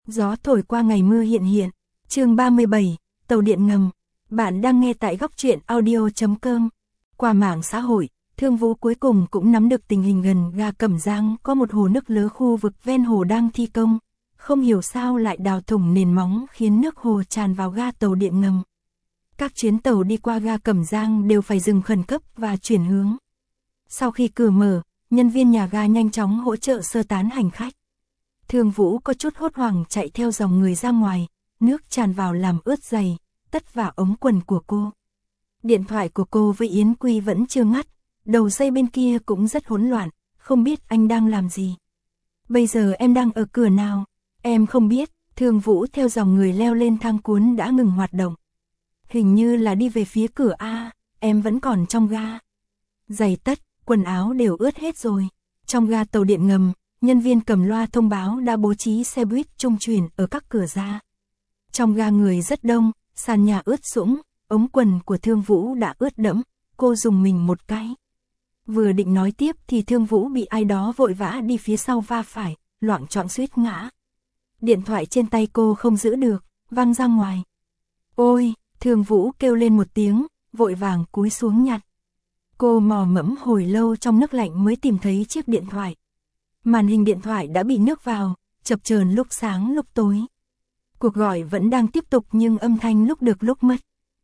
Gió thổi qua ngày mưa hiện hiện. Chương 37, tàu điện ngầm. Bạn đang nghe tại góc truyện audio.com. Qua mạng xã hội, Thương Vũ cuối cùng cũng nắm được tình hình gần ga Cẩm Giang có một hồ nước lớn khu vực ven hồ đang thi công. Không hiểu sao lại đào thủng nền móng khiến nước hồ tràn vào ga tàu điện ngầm. Các chuyến tàu đi qua ga Cẩm Giang đều phải dừng khẩn cấp và chuyển hướng. Sau khi cửa mở, nhân viên nhà ga nhanh chóng hỗ trợ sơ tán hành khách. Thương Vũ có chút hốt hoảng chạy theo dòng người ra ngoài, nước tràn vào làm ướt giày, tất vào ống quần của cô. Điện thoại của cô với Yến Quy vẫn chưa ngắt, đầu dây bên kia cũng rất hỗn loạn, không biết anh đang làm gì. Bây giờ em đang ở cửa nào? Em không biết. Thương Vũ theo dòng người leo lên thang cuốn đã ngừng hoạt động. Hình như là đi về phía cửa A, em vẫn còn trong ga. Giày tất, quần áo đều ướt hết rồi. Trong ga tàu điện ngầm, nhân viên cầm loa thông báo đã bố trí xe buýt trung chuyển ở các cửa ra. Trong ga người rất đông, sàn nhà ướt sũng, ống quần của Thương Vũ đã ướt đẫm, cô dùng mình một cái. Vừa định nói tiếp thì Thương Vũ bị ai đó vội vã đi phía sau va phải, loạng choạng suýt ngã. Điện thoại trên tay cô không giữ được, văng ra ngoài. Ôi, Thương Vũ kêu lên một tiếng, vội vàng cúi xuống nhặt. Cô mò mẫm hồi lâu trong nước lạnh mới tìm thấy chiếc điện thoại. Màn hình điện thoại đã bị nước vào, chập chờn lúc sáng lúc tối. Cuộc gọi vẫn đang tiếp tục nhưng âm thanh lúc được lúc mất.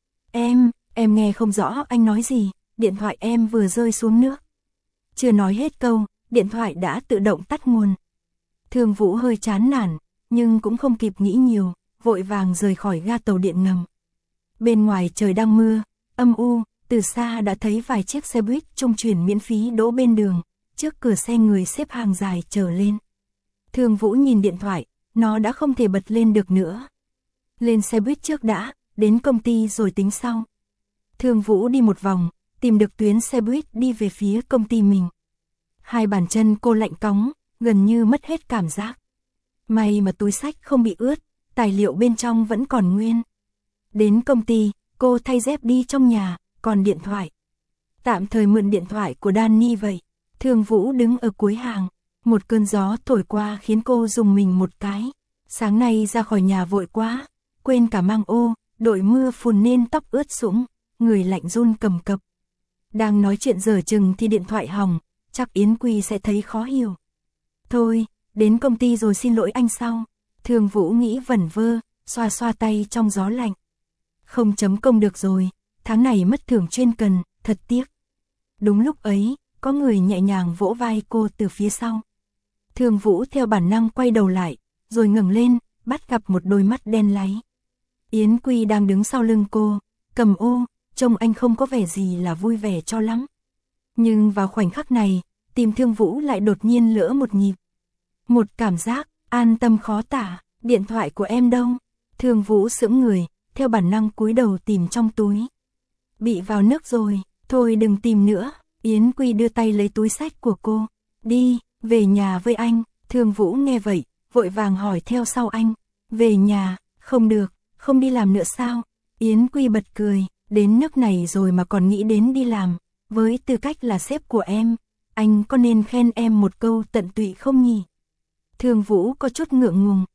Em nghe không rõ anh nói gì, điện thoại em vừa rơi xuống nước. Chưa nói hết câu, điện thoại đã tự động tắt nguồn. Thương Vũ hơi chán nản, nhưng cũng không kịp nghĩ nhiều, vội vàng rời khỏi ga tàu điện ngầm. Bên ngoài trời đang mưa, âm u, từ xa đã thấy vài chiếc xe buýt trung chuyển miễn phí đỗ bên đường, trước cửa xe người xếp hàng dài chờ lên. Thương Vũ nhìn điện thoại, nó đã không thể bật lên được nữa. Lên xe buýt trước đã, đến công ty rồi tính sau. Thương Vũ đi một vòng, tìm được tuyến xe buýt đi về phía công ty mình. Hai bàn chân cô lạnh cóng, gần như mất hết cảm giác. May mà túi xách không bị ướt, tài liệu bên trong vẫn còn nguyên. Đến công ty, cô thay dép đi trong nhà, còn điện thoại. Tạm thời mượn điện thoại của Danny vậy. Thương Vũ đứng ở cuối hàng, một cơn gió thổi qua khiến cô rùng mình một cái. Sáng nay ra khỏi nhà vội quá, quên cả mang ô, đội mưa phùn nên tóc ướt sũng, người lạnh run cầm cập. Đang nói chuyện dở chừng thì điện thoại hỏng, chắc Yến Quy sẽ thấy khó hiểu. Thôi, đến công ty rồi xin lỗi anh sau. Thương Vũ nghĩ vẩn vơ, xoa xoa tay trong gió lạnh. Không chấm công được rồi, tháng này mất thưởng chuyên cần, thật tiếc. Đúng lúc ấy, có người nhẹ nhàng vỗ vai cô từ phía sau. Thương Vũ theo bản năng quay đầu lại, rồi ngẩng lên, bắt gặp một đôi mắt đen láy. Yến Quy đang đứng sau lưng cô, cầm ô, trông anh không có vẻ gì là vui vẻ cho lắm. Nhưng vào khoảnh khắc này, tim Thương Vũ lại đột nhiên lỡ một nhịp. Một cảm giác an tâm khó tả. Điện thoại của em đâu? Thương Vũ sững người, theo bản năng cúi đầu tìm trong túi. Bị vào nước rồi, thôi đừng tìm nữa. Yến Quy đưa tay lấy túi xách của cô. Đi, về nhà với anh. Thương Vũ nghe vậy, vội vàng hỏi theo sau anh. Về nhà, không được, không đi làm nữa sao? Yến Quy bật cười, đến nước này rồi mà còn nghĩ đến đi làm. Với tư cách là sếp của em, anh có nên khen em một câu tận tụy không nhỉ? Thương Vũ có chút ngượng ngùng.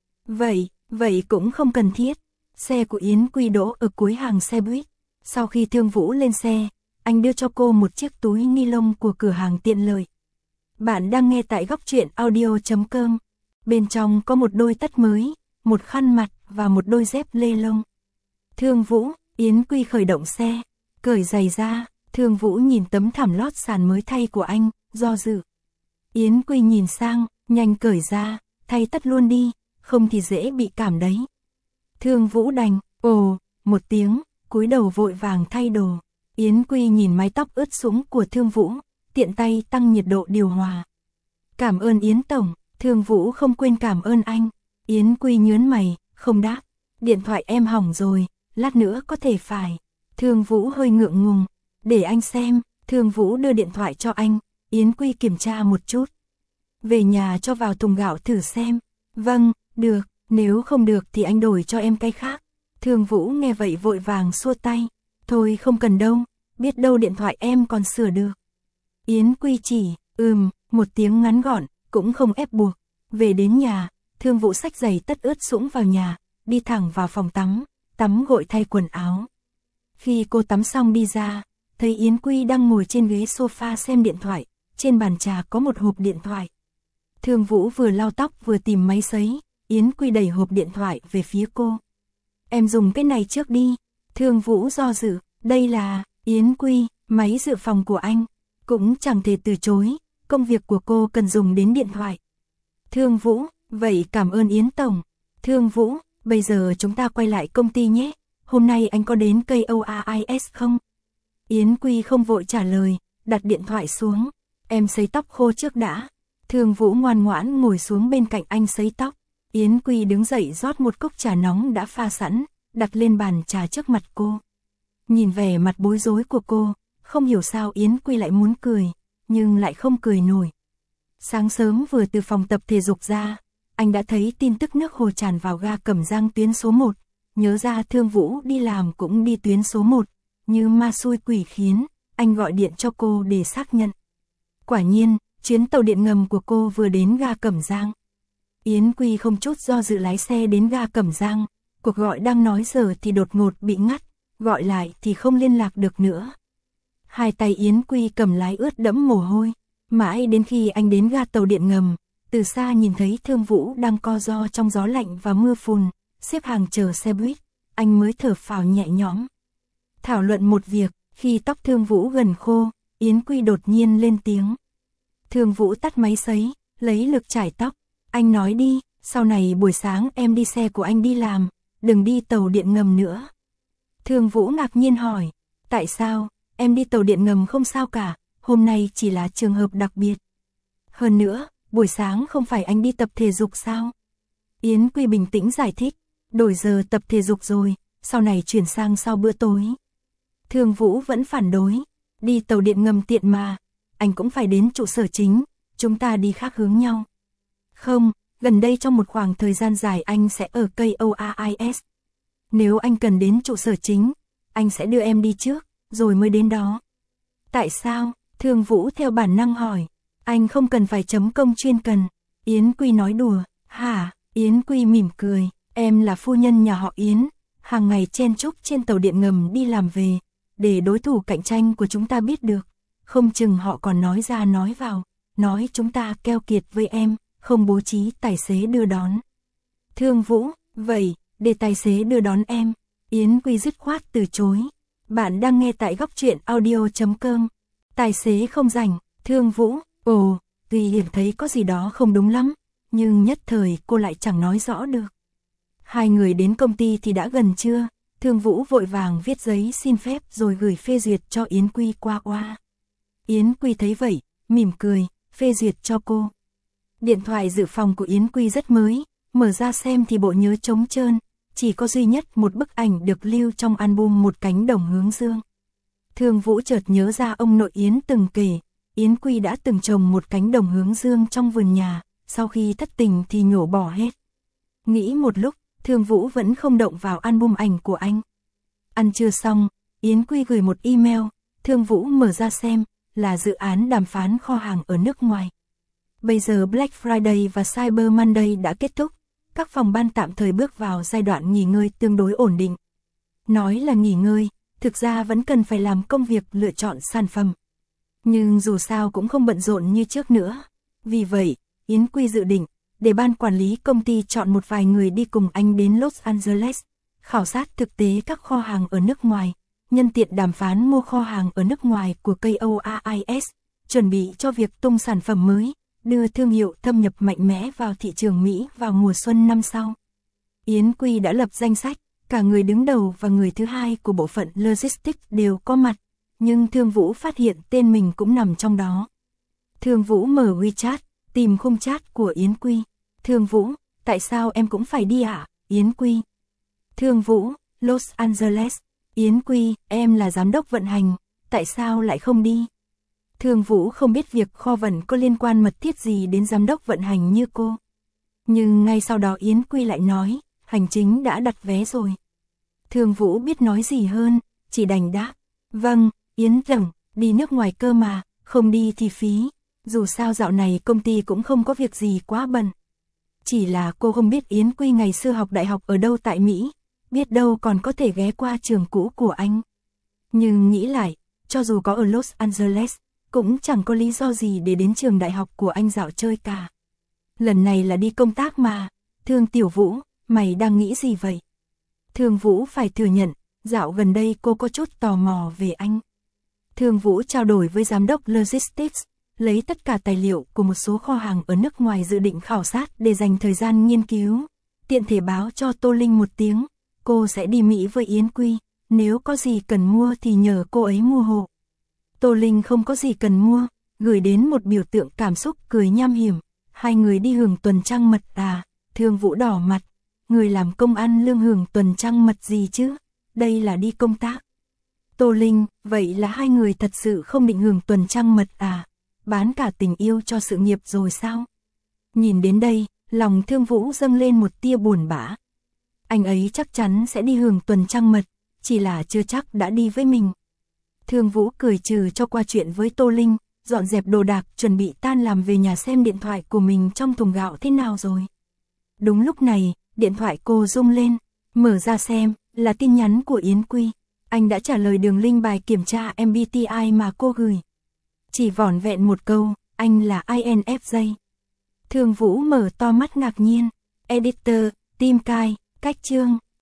Vậy cũng không cần thiết. Xe của Yến Quy đỗ ở cuối hàng xe buýt. Sau khi Thương Vũ lên xe, anh đưa cho cô một chiếc túi ni lông của cửa hàng tiện lợi. Bạn đang nghe tại góc truyện audio.com. Bên trong có một đôi tất mới, một khăn mặt và một đôi dép lê lông. Thương Vũ, Yến Quy khởi động xe, cởi giày ra. Thương Vũ nhìn tấm thảm lót sàn mới thay của anh, do dự. Yến Quy nhìn sang, nhanh cởi ra, thay tất luôn đi, không thì dễ bị cảm đấy. Thương Vũ đành, ồ, một tiếng, cúi đầu vội vàng thay đồ. Yến Quy nhìn mái tóc ướt sũng của Thương Vũ, tiện tay tăng nhiệt độ điều hòa. Cảm ơn Yến Tổng. Thương Vũ không quên cảm ơn anh. Yến Quy nhớn mày, không đáp. Điện thoại em hỏng rồi, lát nữa có thể phải. Thương Vũ hơi ngượng ngùng. Để anh xem. Thương Vũ đưa điện thoại cho anh. Yến Quy kiểm tra một chút. Về nhà cho vào thùng gạo thử xem. Vâng, được, nếu không được thì anh đổi cho em cái khác. Thương Vũ nghe vậy vội vàng xua tay. Thôi không cần đâu, biết đâu điện thoại em còn sửa được. Yến Quy chỉ, một tiếng ngắn gọn, cũng không ép buộc. Về đến nhà, Thương Vũ xách giày tất ướt sũng vào nhà, đi thẳng vào phòng tắm gội thay quần áo. Khi cô tắm xong đi ra, thấy Yến Quy đang ngồi trên ghế sofa xem điện thoại, trên bàn trà có một hộp điện thoại. Thương Vũ vừa lau tóc vừa tìm máy sấy, Yến Quy đẩy hộp điện thoại về phía cô. Em dùng cái này trước đi. Thương Vũ do dự, đây là, Yến Quy, máy dự phòng của anh. Cũng chẳng thể từ chối, công việc của cô cần dùng đến điện thoại. Thương Vũ, vậy cảm ơn Yến Tổng. Thương Vũ, bây giờ chúng ta quay lại công ty nhé. Hôm nay anh có đến KOAIS không? Yến Quy không vội trả lời, đặt điện thoại xuống. Em sấy tóc khô trước đã. Thương Vũ ngoan ngoãn ngồi xuống bên cạnh anh sấy tóc. Yến Quy đứng dậy rót một cốc trà nóng đã pha sẵn, đặt lên bàn trà trước mặt cô. Nhìn vẻ mặt bối rối của cô, không hiểu sao Yến Quy lại muốn cười, nhưng lại không cười nổi. Sáng sớm vừa từ phòng tập thể dục ra, anh đã thấy tin tức nước hồ tràn vào ga Cẩm Giang tuyến số 1, nhớ ra Thương Vũ đi làm cũng đi tuyến số 1, như ma xui quỷ khiến, anh gọi điện cho cô để xác nhận. Quả nhiên, chuyến tàu điện ngầm của cô vừa đến ga Cẩm Giang. Yến Quy không chút do dự lái xe đến ga Cẩm Giang, cuộc gọi đang nói giờ thì đột ngột bị ngắt, gọi lại thì không liên lạc được nữa. Hai tay Yến Quy cầm lái ướt đẫm mồ hôi, mãi đến khi anh đến ga tàu điện ngầm, từ xa nhìn thấy Thương Vũ đang co ro trong gió lạnh và mưa phùn, xếp hàng chờ xe buýt, anh mới thở phào nhẹ nhõm. Thảo luận một việc, khi tóc Thương Vũ gần khô, Yến Quy đột nhiên lên tiếng. Thương Vũ tắt máy sấy, lấy lực chải tóc, anh nói đi, sau này buổi sáng em đi xe của anh đi làm, đừng đi tàu điện ngầm nữa. Thương Vũ ngạc nhiên hỏi, tại sao, em đi tàu điện ngầm không sao cả, hôm nay chỉ là trường hợp đặc biệt. Hơn nữa, buổi sáng không phải anh đi tập thể dục sao? Yến Quy bình tĩnh giải thích, đổi giờ tập thể dục rồi, sau này chuyển sang sau bữa tối. Thương Vũ vẫn phản đối, đi tàu điện ngầm tiện mà, anh cũng phải đến trụ sở chính, chúng ta đi khác hướng nhau. Không, gần đây trong một khoảng thời gian dài anh sẽ ở KOAIS. Nếu anh cần đến trụ sở chính, anh sẽ đưa em đi trước, rồi mới đến đó. Tại sao? Thương Vũ theo bản năng hỏi. Anh không cần phải chấm công chuyên cần. Yến Quy nói đùa. Hả? Yến Quy mỉm cười. Em là phu nhân nhà họ Yến, hàng ngày chen chúc trên tàu điện ngầm đi làm về, để đối thủ cạnh tranh của chúng ta biết được. Không chừng họ còn nói ra nói vào, nói chúng ta keo kiệt với em, không bố trí tài xế đưa đón. Thương Vũ, vậy, để tài xế đưa đón em. Yến Quy dứt khoát từ chối. Bạn đang nghe tại góc truyện audio.com. Tài xế không rảnh. Thương Vũ, ồ, tuy Hiển thấy có gì đó không đúng lắm, nhưng nhất thời cô lại chẳng nói rõ được. Hai người đến công ty thì đã gần trưa, Thương Vũ vội vàng viết giấy xin phép rồi gửi phê duyệt cho Yến Quy qua. Yến Quy thấy vậy, mỉm cười, phê duyệt cho cô. Điện thoại dự phòng của Yến Quy rất mới, mở ra xem thì bộ nhớ trống trơn, chỉ có duy nhất một bức ảnh được lưu trong album Một cánh đồng hướng dương. Thương Vũ chợt nhớ ra ông nội Yến từng kể, Yến Quy đã từng trồng một cánh đồng hướng dương trong vườn nhà, sau khi thất tình thì nhổ bỏ hết. Nghĩ một lúc, Thương Vũ vẫn không động vào album ảnh của anh. Ăn trưa xong, Yến Quy gửi một email, Thương Vũ mở ra xem, là dự án đàm phán kho hàng ở nước ngoài. Bây giờ Black Friday và Cyber Monday đã kết thúc, các phòng ban tạm thời bước vào giai đoạn nghỉ ngơi tương đối ổn định. Nói là nghỉ ngơi, thực ra vẫn cần phải làm công việc lựa chọn sản phẩm. Nhưng dù sao cũng không bận rộn như trước nữa. Vì vậy, Yến Quy dự định, để ban quản lý công ty chọn một vài người đi cùng anh đến Los Angeles, khảo sát thực tế các kho hàng ở nước ngoài, nhân tiện đàm phán mua kho hàng ở nước ngoài của KOAIS, chuẩn bị cho việc tung sản phẩm mới, đưa thương hiệu thâm nhập mạnh mẽ vào thị trường Mỹ vào mùa xuân năm sau. Yến Quy đã lập danh sách, cả người đứng đầu và người thứ hai của bộ phận Logistics đều có mặt, nhưng Thương Vũ phát hiện tên mình cũng nằm trong đó. Thương Vũ mở WeChat, tìm khung chat của Yến Quy. Thương Vũ, tại sao em cũng phải đi ạ? Yến Quy. Thương Vũ, Los Angeles. Yến Quy, em là giám đốc vận hành, tại sao lại không đi? Thương Vũ không biết việc kho vận có liên quan mật thiết gì đến giám đốc vận hành như cô. Nhưng ngay sau đó Yến Quy lại nói, hành chính đã đặt vé rồi. Thương Vũ biết nói gì hơn, chỉ đành đáp. Vâng, Yến Tổng, đi nước ngoài cơ mà, không đi thì phí. Dù sao dạo này công ty cũng không có việc gì quá bận. Chỉ là cô không biết Yến Quy ngày xưa học đại học ở đâu tại Mỹ, biết đâu còn có thể ghé qua trường cũ của anh. Nhưng nghĩ lại, cho dù có ở Los Angeles, cũng chẳng có lý do gì để đến trường đại học của anh dạo chơi cả. Lần này là đi công tác mà, Thương Tiểu Vũ, mày đang nghĩ gì vậy? Thương Vũ phải thừa nhận, dạo gần đây cô có chút tò mò về anh. Thương Vũ trao đổi với giám đốc Logistics, lấy tất cả tài liệu của một số kho hàng ở nước ngoài dự định khảo sát để dành thời gian nghiên cứu. Tiện thể báo cho Tô Linh một tiếng, cô sẽ đi Mỹ với Yến Quy, nếu có gì cần mua thì nhờ cô ấy mua hộ. Tô Linh không có gì cần mua, gửi đến một biểu tượng cảm xúc cười nham hiểm. Hai người đi hưởng tuần trăng mật à? Thương Vũ đỏ mặt, người làm công ăn lương hưởng tuần trăng mật gì chứ? Đây là đi công tác. Tô Linh, vậy là hai người thật sự không định hưởng tuần trăng mật à? Bán cả tình yêu cho sự nghiệp rồi sao? Nhìn đến đây, lòng Thương Vũ dâng lên một tia buồn bã. Anh ấy chắc chắn sẽ đi hưởng tuần trăng mật, chỉ là chưa chắc đã đi với mình. Thương Vũ cười trừ cho qua chuyện với Tô Linh, dọn dẹp đồ đạc chuẩn bị tan làm về nhà xem điện thoại của mình trong thùng gạo thế nào rồi. Đúng lúc này, điện thoại cô rung lên, mở ra xem, là tin nhắn của Yến Quy. Anh đã trả lời đường link bài kiểm tra MBTI mà cô gửi. Chỉ vỏn vẹn một câu, anh là INFJ. Thương Vũ mở to mắt ngạc nhiên. Editor, Tim Cai, cách chương.